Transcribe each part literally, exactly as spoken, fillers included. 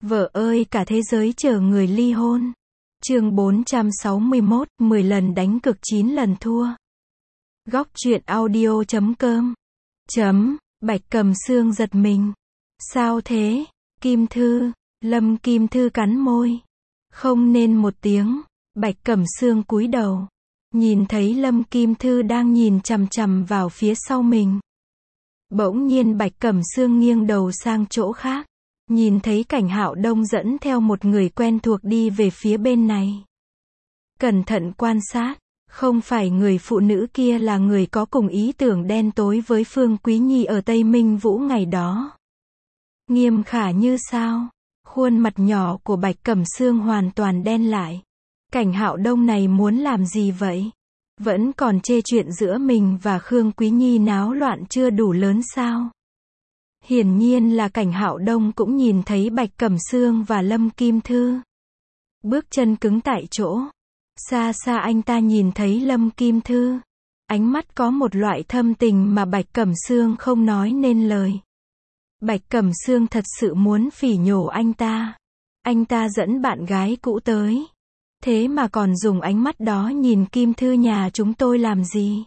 Vợ ơi cả thế giới chờ người ly hôn. Chương bốn trăm sáu mươi mốt, mười lần đánh cực chín lần thua. Góc truyện audio chấm com. Chấm, Bạch Cẩm Sương giật mình. Sao thế? Kim Thư, Lâm Kim Thư cắn môi. Không nên một tiếng, Bạch Cẩm Sương cúi đầu. Nhìn thấy Lâm Kim Thư đang nhìn chằm chằm vào phía sau mình. Bỗng nhiên Bạch Cẩm Sương nghiêng đầu sang chỗ khác. Nhìn thấy Cảnh Hạo Đông dẫn theo một người quen thuộc đi về phía bên này. Cẩn thận quan sát, không phải người phụ nữ kia là người có cùng ý tưởng đen tối với Phương Quý Nhi ở Tây Minh Vũ ngày đó. Nghiêm Khả Như sao? Khuôn mặt nhỏ của Bạch Cẩm Sương hoàn toàn đen lại. Cảnh Hạo Đông này muốn làm gì vậy? Vẫn còn chê chuyện giữa mình và Khương Quý Nhi náo loạn chưa đủ lớn sao? Hiển nhiên là Cảnh Hạo Đông cũng nhìn thấy Bạch Cẩm Sương và Lâm Kim Thư. Bước chân cứng tại chỗ. Xa xa anh ta nhìn thấy Lâm Kim Thư. Ánh mắt có một loại thâm tình mà Bạch Cẩm Sương không nói nên lời. Bạch Cẩm Sương thật sự muốn phỉ nhổ anh ta. Anh ta dẫn bạn gái cũ tới. Thế mà còn dùng ánh mắt đó nhìn Kim Thư nhà chúng tôi làm gì?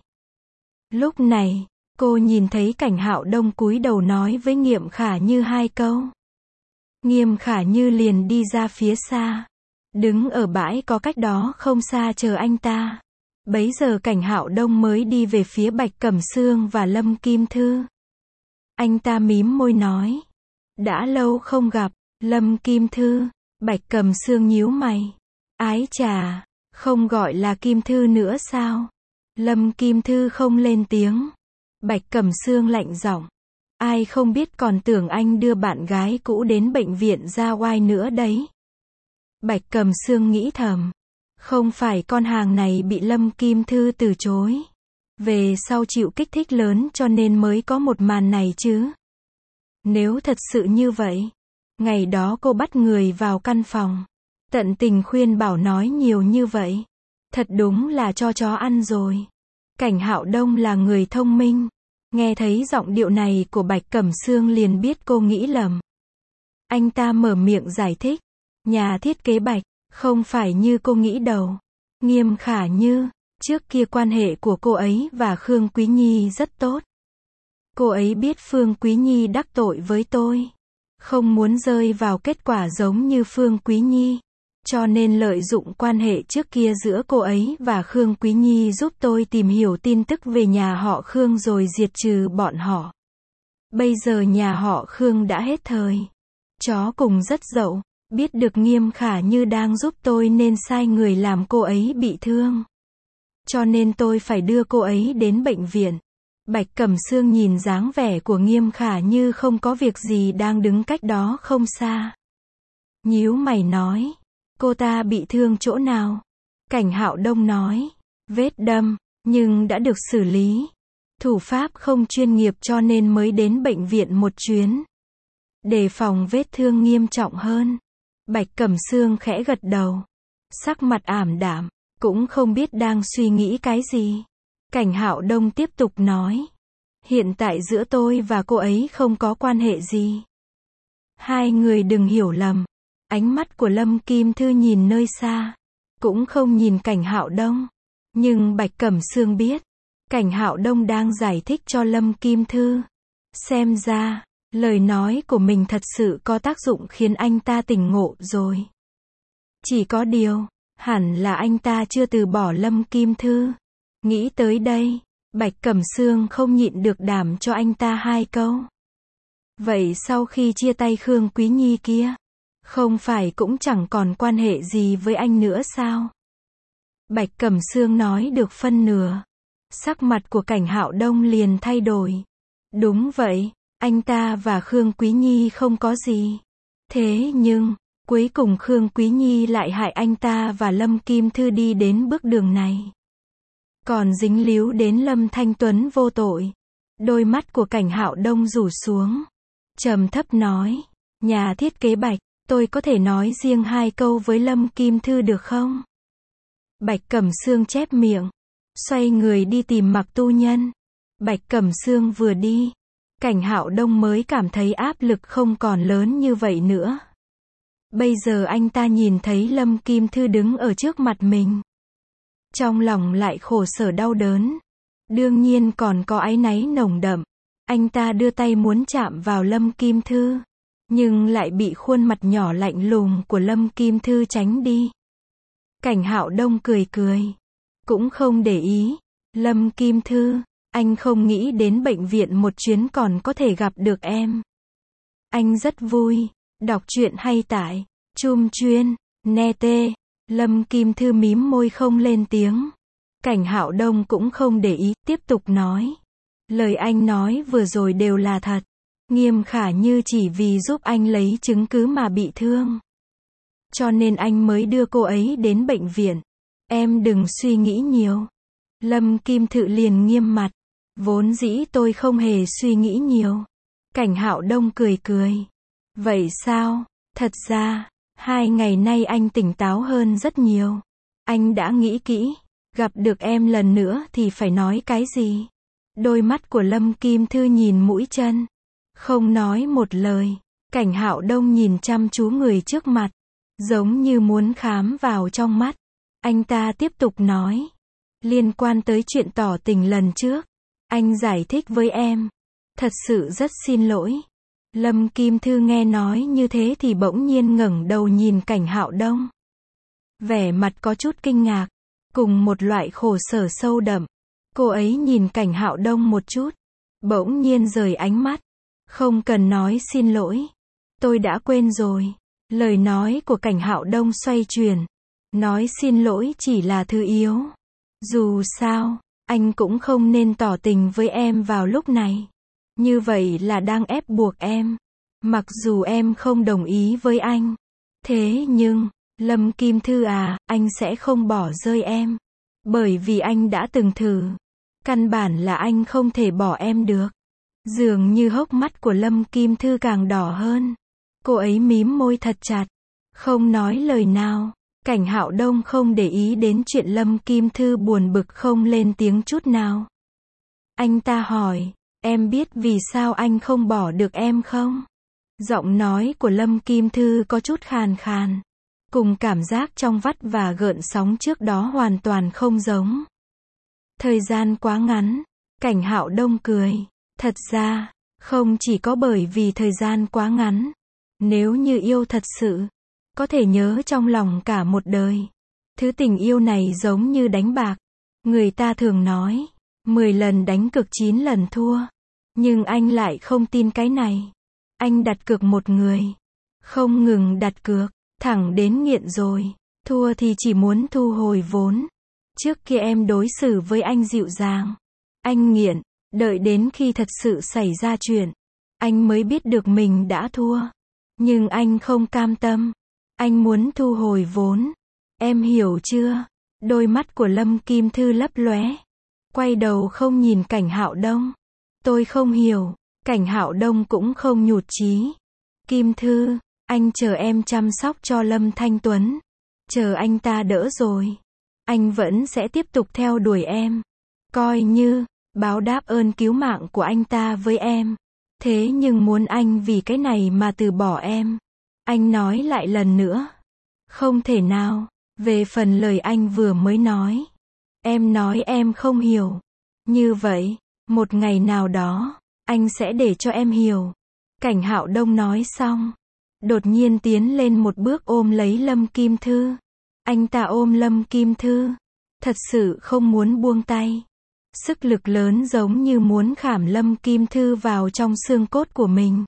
Lúc này, cô nhìn thấy Cảnh Hạo Đông cúi đầu nói với Nghiêm Khả Như hai câu. Nghiêm Khả Như liền đi ra phía xa. Đứng ở bãi có cách đó không xa chờ anh ta. Bấy giờ Cảnh Hạo Đông mới đi về phía Bạch Cẩm Sương và Lâm Kim Thư. Anh ta mím môi nói. Đã lâu không gặp, Lâm Kim Thư. Bạch Cẩm Sương nhíu mày. Ái chà, không gọi là Kim Thư nữa sao? Lâm Kim Thư không lên tiếng. Bạch Cẩm Sương lạnh giọng. Ai không biết còn tưởng anh đưa bạn gái cũ đến bệnh viện ra oai nữa đấy. Bạch Cẩm Sương nghĩ thầm. Không phải con hàng này bị Lâm Kim Thư từ chối. Về sau chịu kích thích lớn cho nên mới có một màn này chứ. Nếu thật sự như vậy, ngày đó cô bắt người vào căn phòng. Tận tình khuyên bảo nói nhiều như vậy. Thật đúng là cho chó ăn rồi. Cảnh Hạo Đông là người thông minh. Nghe thấy giọng điệu này của Bạch Cẩm Sương liền biết cô nghĩ lầm. Anh ta mở miệng giải thích. Nhà thiết kế Bạch, không phải như cô nghĩ đâu. Nghiêm Khả Như, trước kia quan hệ của cô ấy và Khương Quý Nhi rất tốt. Cô ấy biết Phương Quý Nhi đắc tội với tôi. Không muốn rơi vào kết quả giống như Phương Quý Nhi. Cho nên lợi dụng quan hệ trước kia giữa cô ấy và Khương Quý Nhi giúp tôi tìm hiểu tin tức về nhà họ Khương rồi diệt trừ bọn họ. Bây giờ nhà họ Khương đã hết thời. Chó cùng rất dậu, biết được Nghiêm Khả Như đang giúp tôi nên sai người làm cô ấy bị thương. Cho nên tôi phải đưa cô ấy đến bệnh viện. Bạch Cẩm Sương nhìn dáng vẻ của Nghiêm Khả Như không có việc gì đang đứng cách đó không xa. Nhíu mày nói. Cô ta bị thương chỗ nào? Cảnh Hạo Đông nói. Vết đâm, nhưng đã được xử lý. Thủ pháp không chuyên nghiệp cho nên mới đến bệnh viện một chuyến. Đề phòng vết thương nghiêm trọng hơn. Bạch Cẩm Sương khẽ gật đầu. Sắc mặt ảm đạm, cũng không biết đang suy nghĩ cái gì. Cảnh Hạo Đông tiếp tục nói. Hiện tại giữa tôi và cô ấy không có quan hệ gì. Hai người đừng hiểu lầm. Ánh mắt của Lâm Kim Thư nhìn nơi xa, cũng không nhìn Cảnh Hạo Đông. Nhưng Bạch Cẩm Sương biết, Cảnh Hạo Đông đang giải thích cho Lâm Kim Thư. Xem ra, lời nói của mình thật sự có tác dụng khiến anh ta tỉnh ngộ rồi. Chỉ có điều, hẳn là anh ta chưa từ bỏ Lâm Kim Thư. Nghĩ tới đây, Bạch Cẩm Sương không nhịn được đảm cho anh ta hai câu. Vậy sau khi chia tay Khương Quý Nhi kia, không phải cũng chẳng còn quan hệ gì với anh nữa sao? Bạch Cẩm Sương nói được phân nửa. Sắc mặt của Cảnh Hạo Đông liền thay đổi. Đúng vậy, anh ta và Khương Quý Nhi không có gì. Thế nhưng, cuối cùng Khương Quý Nhi lại hại anh ta và Lâm Kim Thư đi đến bước đường này. Còn dính líu đến Lâm Thanh Tuấn vô tội. Đôi mắt của Cảnh Hạo Đông rủ xuống. Trầm thấp nói. Nhà thiết kế Bạch. Tôi có thể nói riêng hai câu với Lâm Kim Thư được không? Bạch Cẩm Sương chép miệng. Xoay người đi tìm Mặc Tu Nhân. Bạch Cẩm Sương vừa đi. Cảnh Hạo Đông mới cảm thấy áp lực không còn lớn như vậy nữa. Bây giờ anh ta nhìn thấy Lâm Kim Thư đứng ở trước mặt mình. Trong lòng lại khổ sở đau đớn. Đương nhiên còn có áy náy nồng đậm. Anh ta đưa tay muốn chạm vào Lâm Kim Thư. Nhưng lại bị khuôn mặt nhỏ lạnh lùng của Lâm Kim Thư tránh đi. Cảnh Hạo Đông cười cười. Cũng không để ý. Lâm Kim Thư, anh không nghĩ đến bệnh viện một chuyến còn có thể gặp được em. Anh rất vui. Đọc truyện hay tải. Chum chuyên. Ne tê. Lâm Kim Thư mím môi không lên tiếng. Cảnh Hạo Đông cũng không để ý, tiếp tục nói. Lời anh nói vừa rồi đều là thật. Nghiêm Khả Như chỉ vì giúp anh lấy chứng cứ mà bị thương. Cho nên anh mới đưa cô ấy đến bệnh viện. Em đừng suy nghĩ nhiều. Lâm Kim Thư liền nghiêm mặt. Vốn dĩ tôi không hề suy nghĩ nhiều. Cảnh Hạo Đông cười cười. Vậy sao? Thật ra, hai ngày nay anh tỉnh táo hơn rất nhiều. Anh đã nghĩ kỹ. Gặp được em lần nữa thì phải nói cái gì? Đôi mắt của Lâm Kim Thư nhìn mũi chân. Không nói một lời. Cảnh Hạo Đông nhìn chăm chú người trước mặt. Giống như muốn khám vào trong mắt. Anh ta tiếp tục nói. Liên quan tới chuyện tỏ tình lần trước. Anh giải thích với em. Thật sự rất xin lỗi. Lâm Kim Thư nghe nói như thế thì bỗng nhiên ngẩng đầu nhìn Cảnh Hạo Đông. Vẻ mặt có chút kinh ngạc. Cùng một loại khổ sở sâu đậm. Cô ấy nhìn Cảnh Hạo Đông một chút. Bỗng nhiên rời ánh mắt. Không cần nói xin lỗi. Tôi đã quên rồi. Lời nói của Cảnh Hạo Đông xoay chuyển. Nói xin lỗi chỉ là thứ yếu. Dù sao, anh cũng không nên tỏ tình với em vào lúc này. Như vậy là đang ép buộc em. Mặc dù em không đồng ý với anh. Thế nhưng, Lâm Kim Thư à, anh sẽ không bỏ rơi em. Bởi vì anh đã từng thử. Căn bản là anh không thể bỏ em được. Dường như hốc mắt của Lâm Kim Thư càng đỏ hơn. Cô ấy mím môi thật chặt. Không nói lời nào. Cảnh Hạo Đông không để ý đến chuyện Lâm Kim Thư buồn bực không lên tiếng chút nào. Anh ta hỏi. Em biết vì sao anh không bỏ được em không? Giọng nói của Lâm Kim Thư có chút khàn khàn. Cùng cảm giác trong vắt và gợn sóng trước đó hoàn toàn không giống. Thời gian quá ngắn. Cảnh Hạo Đông cười. Thật ra, không chỉ có bởi vì thời gian quá ngắn. Nếu như yêu thật sự, có thể nhớ trong lòng cả một đời. Thứ tình yêu này giống như đánh bạc. Người ta thường nói, mười lần đánh cược chín lần thua. Nhưng anh lại không tin cái này. Anh đặt cược một người. Không ngừng đặt cược, thẳng đến nghiện rồi. Thua thì chỉ muốn thu hồi vốn. Trước kia em đối xử với anh dịu dàng. Anh nghiện, đợi đến khi thật sự xảy ra chuyện. Anh mới biết được mình đã thua. Nhưng anh không cam tâm. Anh muốn thu hồi vốn. Em hiểu chưa? Đôi mắt của Lâm Kim Thư lấp lóe. Quay đầu không nhìn Cảnh Hạo Đông. Tôi không hiểu. Cảnh Hạo Đông cũng không nhụt chí. Kim Thư, anh chờ em chăm sóc cho Lâm Thanh Tuấn. Chờ anh ta đỡ rồi. Anh vẫn sẽ tiếp tục theo đuổi em. Coi như, báo đáp ơn cứu mạng của anh ta với em. Thế nhưng muốn anh vì cái này mà từ bỏ em. Anh nói lại lần nữa. Không thể nào. Về phần lời anh vừa mới nói. Em nói em không hiểu. Như vậy, một ngày nào đó, anh sẽ để cho em hiểu. Cảnh Hạo Đông nói xong. Đột nhiên tiến lên một bước ôm lấy Lâm Kim Thư. Anh ta ôm Lâm Kim Thư. Thật sự không muốn buông tay. Sức lực lớn giống như muốn khảm Lâm Kim Thư vào trong xương cốt của mình.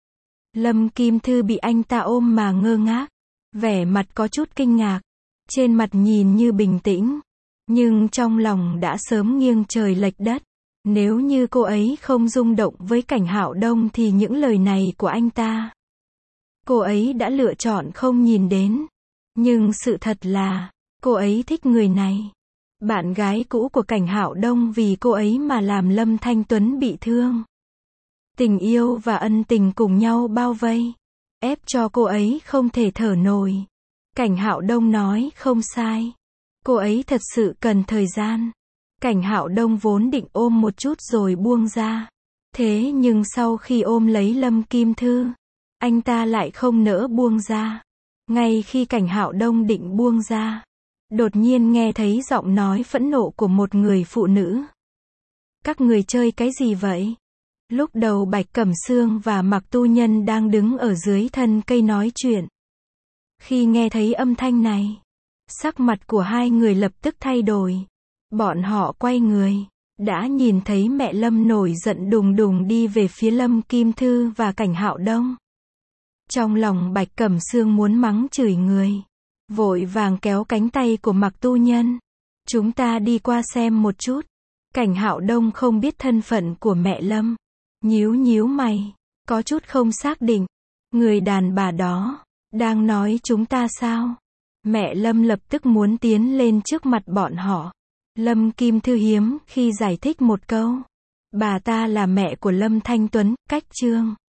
Lâm Kim Thư bị anh ta ôm mà ngơ ngác. Vẻ mặt có chút kinh ngạc. Trên mặt nhìn như bình tĩnh. Nhưng trong lòng đã sớm nghiêng trời lệch đất. Nếu như cô ấy không rung động với Cảnh Hạo Đông thì những lời này của anh ta. Cô ấy đã lựa chọn không nhìn đến. Nhưng sự thật là, cô ấy thích người này. Bạn gái cũ của Cảnh Hạo Đông vì cô ấy mà làm Lâm Thanh Tuấn bị thương. Tình yêu và ân tình cùng nhau bao vây. Ép cho cô ấy không thể thở nổi. Cảnh Hạo Đông nói không sai. Cô ấy thật sự cần thời gian. Cảnh Hạo Đông vốn định ôm một chút rồi buông ra. Thế nhưng sau khi ôm lấy Lâm Kim Thư, anh ta lại không nỡ buông ra. Ngay khi Cảnh Hạo Đông định buông ra, đột nhiên nghe thấy giọng nói phẫn nộ của một người phụ nữ. Các người chơi cái gì vậy? Lúc đầu Bạch Cẩm Sương và Mạc Tu Nhân đang đứng ở dưới thân cây nói chuyện. Khi nghe thấy âm thanh này, sắc mặt của hai người lập tức thay đổi. Bọn họ quay người, đã nhìn thấy mẹ Lâm nổi giận đùng đùng đi về phía Lâm Kim Thư và Cảnh Hạo Đông. Trong lòng Bạch Cẩm Sương muốn mắng chửi người, vội vàng kéo cánh tay của Mạc Tu Nhân. Chúng ta đi qua xem một chút. Cảnh Hạo Đông không biết thân phận của mẹ Lâm, nhíu nhíu mày, có chút không xác định. Người đàn bà đó, đang nói chúng ta sao? Mẹ Lâm lập tức muốn tiến lên trước mặt bọn họ. Lâm Kim Thư hiếm khi giải thích một câu. Bà ta là mẹ của Lâm Thanh Tuấn, cách Trương